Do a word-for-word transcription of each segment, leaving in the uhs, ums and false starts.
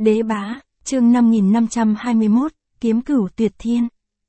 Đế bá, chương năm nghìn năm trăm hai mươi mốt, kiếm cửu tuyệt thiên.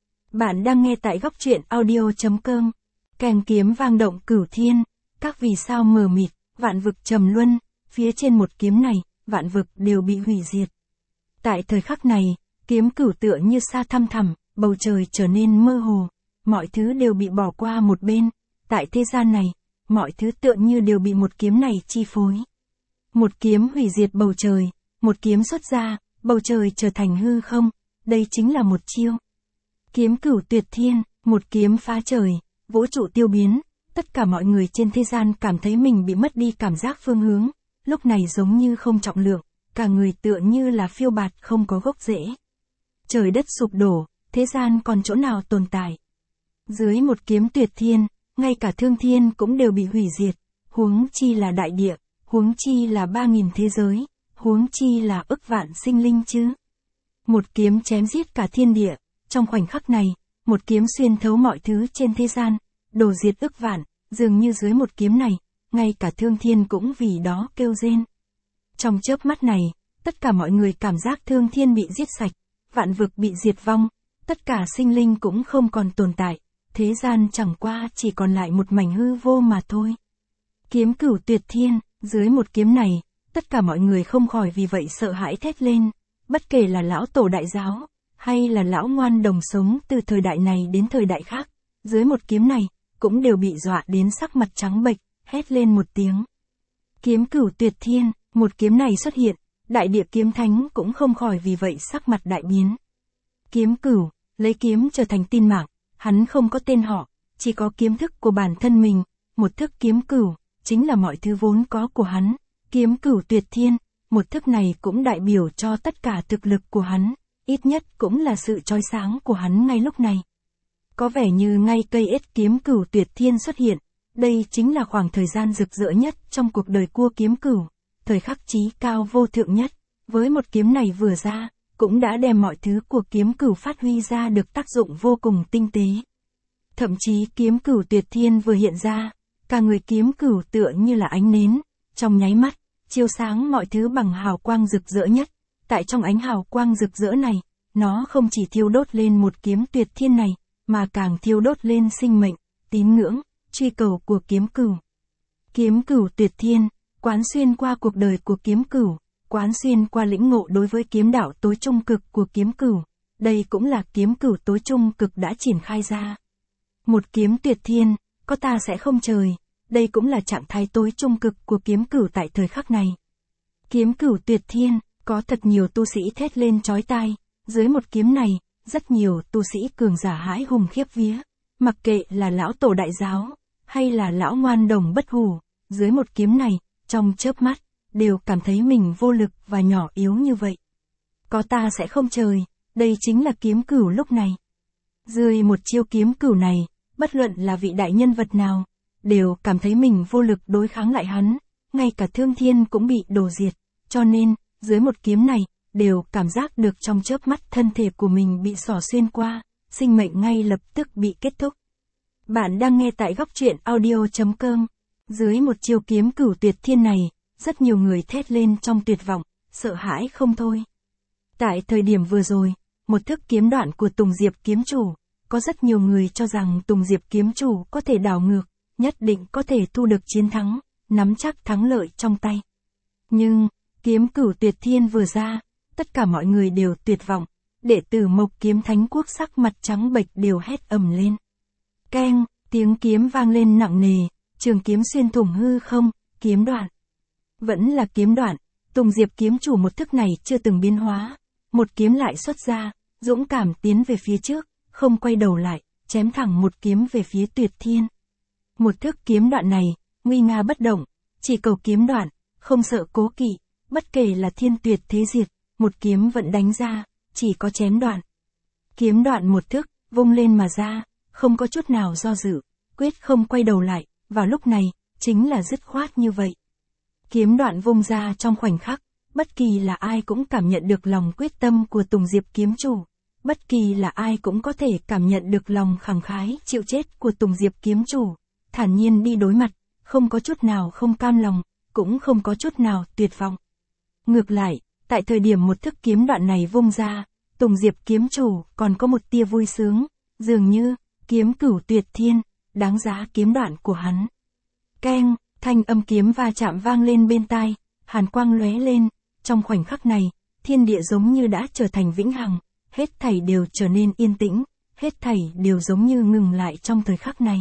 Bạn đang nghe tại góc truyện audio chấm com. Kèn kiếm vang động cửu thiên, các vì sao mờ mịt, vạn vực trầm luân, phía trên một kiếm này, vạn vực đều bị hủy diệt. Tại thời khắc này, kiếm cửu tựa như xa thăm thẳm, bầu trời trở nên mơ hồ, mọi thứ đều bị bỏ qua một bên, tại thế gian này, mọi thứ tựa như đều bị một kiếm này chi phối. Một kiếm hủy diệt bầu trời, một kiếm xuất ra, bầu trời trở thành hư không, đây chính là một chiêu. Kiếm cửu tuyệt thiên, một kiếm phá trời, vũ trụ tiêu biến, tất cả mọi người trên thế gian cảm thấy mình bị mất đi cảm giác phương hướng, lúc này giống như không trọng lượng, cả người tựa như là phiêu bạt không có gốc rễ. Trời đất sụp đổ, thế gian còn chỗ nào tồn tại. Dưới một kiếm tuyệt thiên, ngay cả thương thiên cũng đều bị hủy diệt, huống chi là đại địa, huống chi là ba nghìn thế giới, huống chi là ức vạn sinh linh chứ. Một kiếm chém giết cả thiên địa, trong khoảnh khắc này, một kiếm xuyên thấu mọi thứ trên thế gian, đổ diệt ức vạn, dường như dưới một kiếm này, ngay cả thương thiên cũng vì đó kêu rên. Trong chớp mắt này, tất cả mọi người cảm giác thương thiên bị giết sạch, vạn vực bị diệt vong, tất cả sinh linh cũng không còn tồn tại, thế gian chẳng qua chỉ còn lại một mảnh hư vô mà thôi. Kiếm cửu tuyệt thiên, dưới một kiếm này, tất cả mọi người không khỏi vì vậy sợ hãi thét lên, bất kể là lão tổ đại giáo, hay là lão ngoan đồng sống từ thời đại này đến thời đại khác, dưới một kiếm này, cũng đều bị dọa đến sắc mặt trắng bệch, hét lên một tiếng. Kiếm cửu tuyệt thiên, một kiếm này xuất hiện, đại địa kiếm thánh cũng không khỏi vì vậy sắc mặt đại biến. Kiếm cửu, lấy kiếm trở thành tin mạng, hắn không có tên họ, chỉ có kiếm thức của bản thân mình, một thức kiếm cửu, chính là mọi thứ vốn có của hắn. Kiếm cửu tuyệt thiên, một thức này cũng đại biểu cho tất cả thực lực của hắn, ít nhất cũng là sự chói sáng của hắn ngay lúc này. Có vẻ như ngay cây ết kiếm cửu tuyệt thiên xuất hiện, đây chính là khoảng thời gian rực rỡ nhất trong cuộc đời của kiếm cửu, thời khắc chí cao vô thượng nhất, với một kiếm này vừa ra, cũng đã đem mọi thứ của kiếm cửu phát huy ra được tác dụng vô cùng tinh tế. Thậm chí kiếm cửu tuyệt thiên vừa hiện ra, cả người kiếm cửu tựa như là ánh nến, trong nháy mắt, chiếu sáng mọi thứ bằng hào quang rực rỡ nhất. Tại trong ánh hào quang rực rỡ này, nó không chỉ thiêu đốt lên một kiếm tuyệt thiên này, mà càng thiêu đốt lên sinh mệnh, tín ngưỡng, truy cầu của kiếm cửu. Kiếm cửu tuyệt thiên, quán xuyên qua cuộc đời của kiếm cửu, quán xuyên qua lĩnh ngộ đối với kiếm đạo tối trung cực của kiếm cửu, đây cũng là kiếm cửu tối trung cực đã triển khai ra. Một kiếm tuyệt thiên, có ta sẽ không trời, đây cũng là trạng thái tối trung cực của kiếm cửu tại thời khắc này. Kiếm cửu tuyệt thiên, có thật nhiều tu sĩ thét lên chói tai, dưới một kiếm này, rất nhiều tu sĩ cường giả hãi hùng khiếp vía, mặc kệ là lão tổ đại giáo, hay là lão ngoan đồng bất hủ, dưới một kiếm này, trong chớp mắt, đều cảm thấy mình vô lực và nhỏ yếu như vậy. Có ta sẽ không trời, đây chính là kiếm cửu lúc này. Dưới một chiêu kiếm cửu này, bất luận là vị đại nhân vật nào, đều cảm thấy mình vô lực đối kháng lại hắn, ngay cả thương thiên cũng bị đổ diệt, cho nên, dưới một kiếm này, đều cảm giác được trong chớp mắt thân thể của mình bị xỏ xuyên qua, sinh mệnh ngay lập tức bị kết thúc. Bạn đang nghe tại góc truyện audio chấm com. Dưới một chiêu kiếm cửu tuyệt thiên này, rất nhiều người thét lên trong tuyệt vọng, sợ hãi không thôi. Tại thời điểm vừa rồi, một thức kiếm đoạn của Tùng Diệp kiếm chủ, có rất nhiều người cho rằng Tùng Diệp kiếm chủ có thể đảo ngược, nhất định có thể thu được chiến thắng, nắm chắc thắng lợi trong tay. Nhưng, kiếm cửu tuyệt thiên vừa ra, tất cả mọi người đều tuyệt vọng, đệ tử Mộc Kiếm Thánh Quốc sắc mặt trắng bệch đều hét ầm lên. Keng, tiếng kiếm vang lên nặng nề, trường kiếm xuyên thủng hư không, kiếm đoạn. Vẫn là kiếm đoạn, Tùng Diệp kiếm chủ một thức này chưa từng biến hóa, một kiếm lại xuất ra, dũng cảm tiến về phía trước, không quay đầu lại, chém thẳng một kiếm về phía tuyệt thiên. Một thức kiếm đoạn này, nguy nga bất động, chỉ cầu kiếm đoạn, không sợ cố kỵ, bất kể là thiên tuyệt thế diệt, một kiếm vẫn đánh ra, chỉ có chém đoạn. Kiếm đoạn một thức, vung lên mà ra, không có chút nào do dự, quyết không quay đầu lại, vào lúc này, chính là dứt khoát như vậy. Kiếm đoạn vung ra trong khoảnh khắc, bất kỳ là ai cũng cảm nhận được lòng quyết tâm của Tùng Diệp kiếm chủ, bất kỳ là ai cũng có thể cảm nhận được lòng khẳng khái chịu chết của Tùng Diệp kiếm chủ, thản nhiên đi đối mặt, không có chút nào không cam lòng, cũng không có chút nào tuyệt vọng. Ngược lại, Tại thời điểm một thức kiếm đoạn này vung ra, Tùng Diệp kiếm chủ còn có một tia vui sướng, dường như, kiếm cửu tuyệt thiên, đáng giá kiếm đoạn của hắn. Keng, thanh âm kiếm va chạm vang lên bên tai, hàn quang lóe lên, trong khoảnh khắc này, thiên địa giống như đã trở thành vĩnh hằng, hết thảy đều trở nên yên tĩnh, hết thảy đều giống như ngừng lại trong thời khắc này.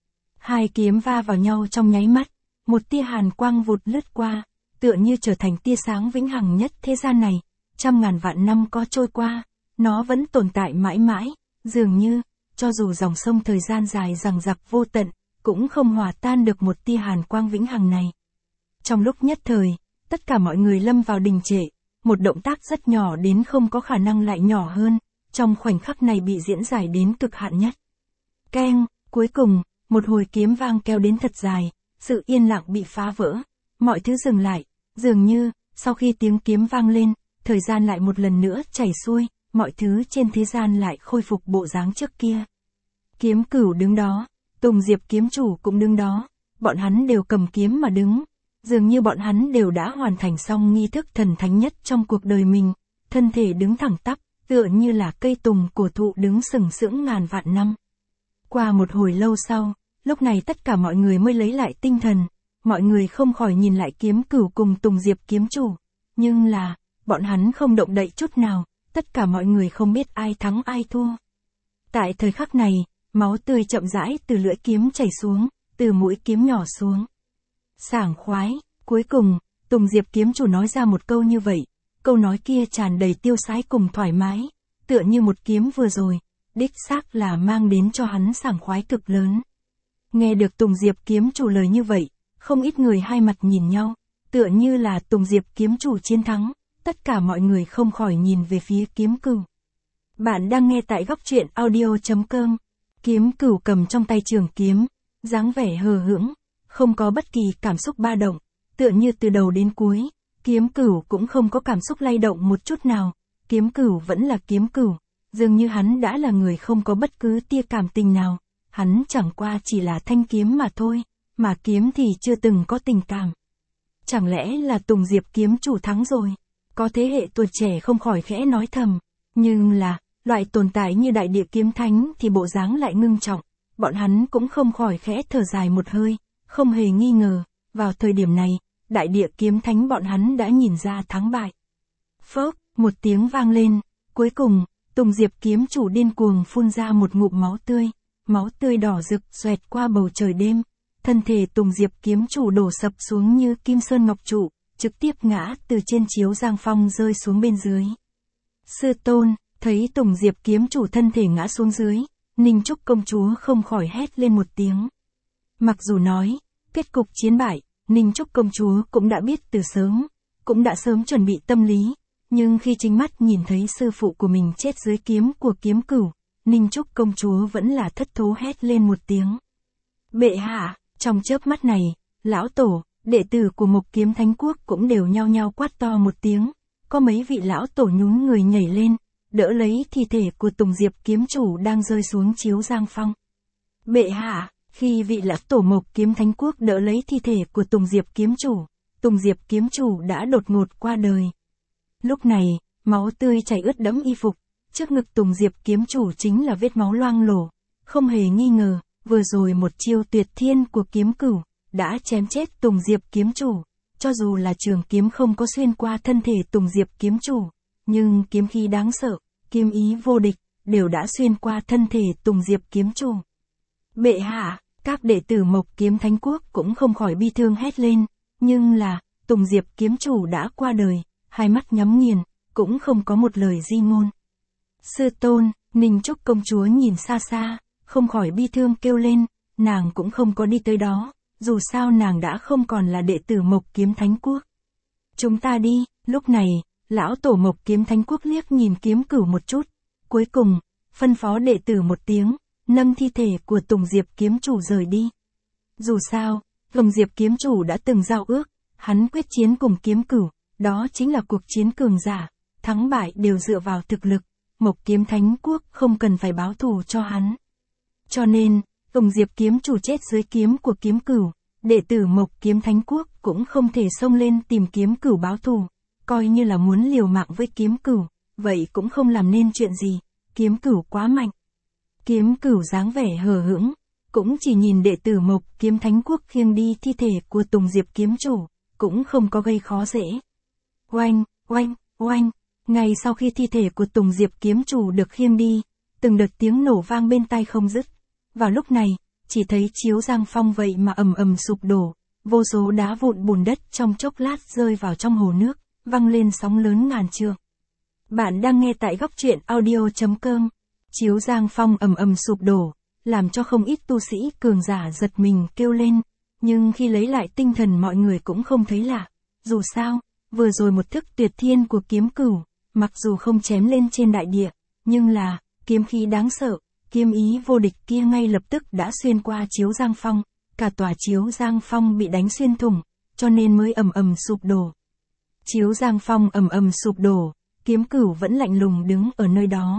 Hai kiếm va vào nhau trong nháy mắt, một tia hàn quang vụt lướt qua, tựa như trở thành tia sáng vĩnh hằng nhất thế gian này, trăm ngàn vạn năm có trôi qua, nó vẫn tồn tại mãi mãi, dường như, cho dù dòng sông thời gian dài dằng dặc vô tận, cũng không hòa tan được một tia hàn quang vĩnh hằng này. Trong lúc nhất thời, tất cả mọi người lâm vào đình trệ, một động tác rất nhỏ đến không có khả năng lại nhỏ hơn, trong khoảnh khắc này bị diễn giải đến cực hạn nhất. Keng, cuối cùng, một hồi kiếm vang kéo đến thật dài, sự yên lặng bị phá vỡ, mọi thứ dừng lại, dường như, sau khi tiếng kiếm vang lên, thời gian lại một lần nữa chảy xuôi, mọi thứ trên thế gian lại khôi phục bộ dáng trước kia. Kiếm cửu đứng đó, Tùng Diệp kiếm chủ cũng đứng đó, bọn hắn đều cầm kiếm mà đứng, dường như bọn hắn đều đã hoàn thành xong nghi thức thần thánh nhất trong cuộc đời mình, thân thể đứng thẳng tắp, tựa như là cây tùng cổ thụ đứng sừng sững ngàn vạn năm. Qua một hồi lâu sau, lúc này tất cả mọi người mới lấy lại tinh thần, mọi người không khỏi nhìn lại kiếm cửu cùng Tùng Diệp kiếm chủ, nhưng là, bọn hắn không động đậy chút nào, tất cả mọi người không biết ai thắng ai thua. Tại thời khắc này, máu tươi chậm rãi từ lưỡi kiếm chảy xuống, từ mũi kiếm nhỏ xuống. Sảng khoái, cuối cùng, Tùng Diệp kiếm chủ nói ra một câu như vậy, câu nói kia tràn đầy tiêu sái cùng thoải mái, tựa như một kiếm vừa rồi, đích xác là mang đến cho hắn sảng khoái cực lớn. Nghe được Tùng Diệp kiếm chủ lời như vậy, không ít người hai mặt nhìn nhau, tựa như là Tùng Diệp kiếm chủ chiến thắng, tất cả mọi người không khỏi nhìn về phía kiếm cửu. Bạn đang nghe tại góc truyện audio chấm com. Kiếm cửu cầm trong tay trường kiếm, dáng vẻ hờ hững, không có bất kỳ cảm xúc ba động, tựa như từ đầu đến cuối, kiếm cửu cũng không có cảm xúc lay động một chút nào, kiếm cửu vẫn là kiếm cửu, dường như hắn đã là người không có bất cứ tia cảm tình nào, hắn chẳng qua chỉ là thanh kiếm mà thôi, mà kiếm thì chưa từng có tình cảm. Chẳng lẽ là Tùng Diệp kiếm chủ thắng rồi? Có thế hệ tuổi trẻ không khỏi khẽ nói thầm, nhưng là, loại tồn tại như đại địa kiếm thánh thì bộ dáng lại ngưng trọng, bọn hắn cũng không khỏi khẽ thở dài một hơi, không hề nghi ngờ, vào thời điểm này, đại địa kiếm thánh bọn hắn đã nhìn ra thắng bại. Phốc, một tiếng vang lên, cuối cùng, Tùng Diệp kiếm chủ điên cuồng phun ra một ngụm máu tươi, máu tươi đỏ rực xoẹt qua bầu trời đêm, thân thể Tùng Diệp kiếm chủ đổ sập xuống như kim sơn ngọc trụ, trực tiếp ngã từ trên chiếu giang phong rơi xuống bên dưới. Sư tôn, thấy Tùng Diệp kiếm chủ thân thể ngã xuống dưới, Ninh Trúc công chúa không khỏi hét lên một tiếng. Mặc dù nói, kết cục chiến bại, Ninh Trúc công chúa cũng đã biết từ sớm, cũng đã sớm chuẩn bị tâm lý, nhưng khi chính mắt nhìn thấy sư phụ của mình chết dưới kiếm của kiếm cửu, Ninh Trúc công chúa vẫn là thất thố hét lên một tiếng. Bệ hạ, trong chớp mắt này, lão tổ, đệ tử của Mộc Kiếm Thánh Quốc cũng đều nhao nhao quát to một tiếng, có mấy vị lão tổ nhún người nhảy lên, đỡ lấy thi thể của Tùng Diệp kiếm chủ đang rơi xuống chiếu giang phong. Bệ hạ, khi vị lão tổ Mộc Kiếm Thánh Quốc đỡ lấy thi thể của Tùng Diệp kiếm chủ, Tùng Diệp kiếm chủ đã đột ngột qua đời. Lúc này, máu tươi chảy ướt đẫm y phục, trước ngực Tùng Diệp kiếm chủ chính là vết máu loang lổ, không hề nghi ngờ, vừa rồi một chiêu tuyệt thiên của kiếm cửu đã chém chết Tùng Diệp kiếm chủ, cho dù là trường kiếm không có xuyên qua thân thể Tùng Diệp kiếm chủ, nhưng kiếm khí đáng sợ, kiếm ý vô địch, đều đã xuyên qua thân thể Tùng Diệp kiếm chủ. Bệ hạ, các đệ tử Mộc Kiếm Thánh Quốc cũng không khỏi bi thương hét lên, nhưng là, Tùng Diệp kiếm chủ đã qua đời, hai mắt nhắm nghiền, cũng không có một lời di ngôn. Sư tôn, Ninh Trúc công chúa nhìn xa xa, không khỏi bi thương kêu lên, nàng cũng không có đi tới đó, dù sao nàng đã không còn là đệ tử Mộc Kiếm Thánh Quốc. Chúng ta đi, lúc này, lão tổ Mộc Kiếm Thánh Quốc liếc nhìn kiếm cửu một chút, cuối cùng, phân phó đệ tử một tiếng, nâng thi thể của Tùng Diệp kiếm chủ rời đi. Dù sao, Tùng Diệp kiếm chủ đã từng giao ước, hắn quyết chiến cùng kiếm cửu, đó chính là cuộc chiến cường giả, thắng bại đều dựa vào thực lực, Mộc Kiếm Thánh Quốc không cần phải báo thù cho hắn. Cho nên, Tùng Diệp kiếm chủ chết dưới kiếm của kiếm cửu, đệ tử Mộc Kiếm Thánh Quốc cũng không thể xông lên tìm kiếm cửu báo thù, coi như là muốn liều mạng với kiếm cửu, vậy cũng không làm nên chuyện gì, kiếm cửu quá mạnh. Kiếm cửu dáng vẻ hờ hững, cũng chỉ nhìn đệ tử Mộc Kiếm Thánh Quốc khiêng đi thi thể của Tùng Diệp kiếm chủ, cũng không có gây khó dễ. Oanh, oanh, oanh, ngay sau khi thi thể của Tùng Diệp kiếm chủ được khiêng đi, từng đợt tiếng nổ vang bên tai không dứt. Vào lúc này, chỉ thấy Chiếu Giang Phong vậy mà ầm ầm sụp đổ, vô số đá vụn bùn đất trong chốc lát rơi vào trong hồ nước, văng lên sóng lớn ngàn trượng. Bạn đang nghe tại góc truyện audio chấm com. Chiếu Giang Phong ầm ầm sụp đổ, làm cho không ít tu sĩ cường giả giật mình kêu lên, nhưng khi lấy lại tinh thần mọi người cũng không thấy lạ. Dù sao, vừa rồi một thức tuyệt thiên của kiếm cửu, mặc dù không chém lên trên đại địa, nhưng là, kiếm khí đáng sợ, kiếm ý vô địch kia ngay lập tức đã xuyên qua Chiếu Giang Phong, cả tòa Chiếu Giang Phong bị đánh xuyên thủng, cho nên mới ầm ầm sụp đổ. Chiếu Giang Phong ầm ầm sụp đổ, kiếm cửu vẫn lạnh lùng đứng ở nơi đó.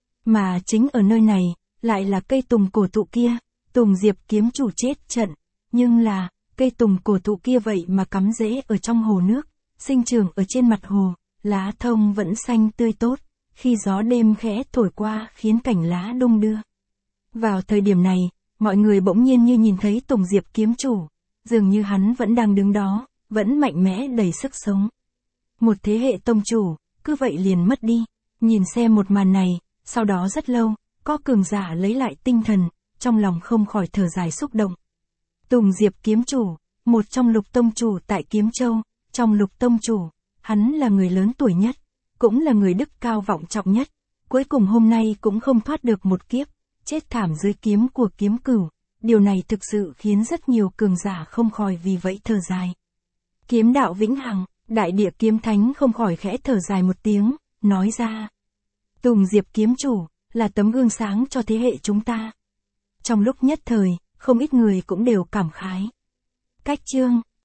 Mà chính ở nơi này, lại là cây tùng cổ thụ kia, Tùng Diệp kiếm chủ chết trận, nhưng là, cây tùng cổ thụ kia vậy mà cắm rễ ở trong hồ nước, sinh trưởng ở trên mặt hồ, lá thông vẫn xanh tươi tốt, khi gió đêm khẽ thổi qua khiến cảnh lá đung đưa. Vào thời điểm này, mọi người bỗng nhiên như nhìn thấy Tùng Diệp kiếm chủ, dường như hắn vẫn đang đứng đó, vẫn mạnh mẽ đầy sức sống. Một thế hệ tông chủ, cứ vậy liền mất đi, nhìn xem một màn này, sau đó rất lâu, có cường giả lấy lại tinh thần, trong lòng không khỏi thở dài xúc động. Tùng Diệp kiếm chủ, một trong lục tông chủ tại Kiếm Châu, trong lục tông chủ, hắn là người lớn tuổi nhất, cũng là người đức cao vọng trọng nhất, cuối cùng hôm nay cũng không thoát được một kiếp, chết thảm dưới kiếm của kiếm cửu, điều này thực sự khiến rất nhiều cường giả không khỏi vì vậy thở dài. Kiếm đạo vĩnh hằng, đại địa kiếm thánh không khỏi khẽ thở dài một tiếng, nói ra. Tùng Diệp kiếm chủ, là tấm gương sáng cho thế hệ chúng ta. Trong lúc nhất thời, không ít người cũng đều cảm khái. Cách chương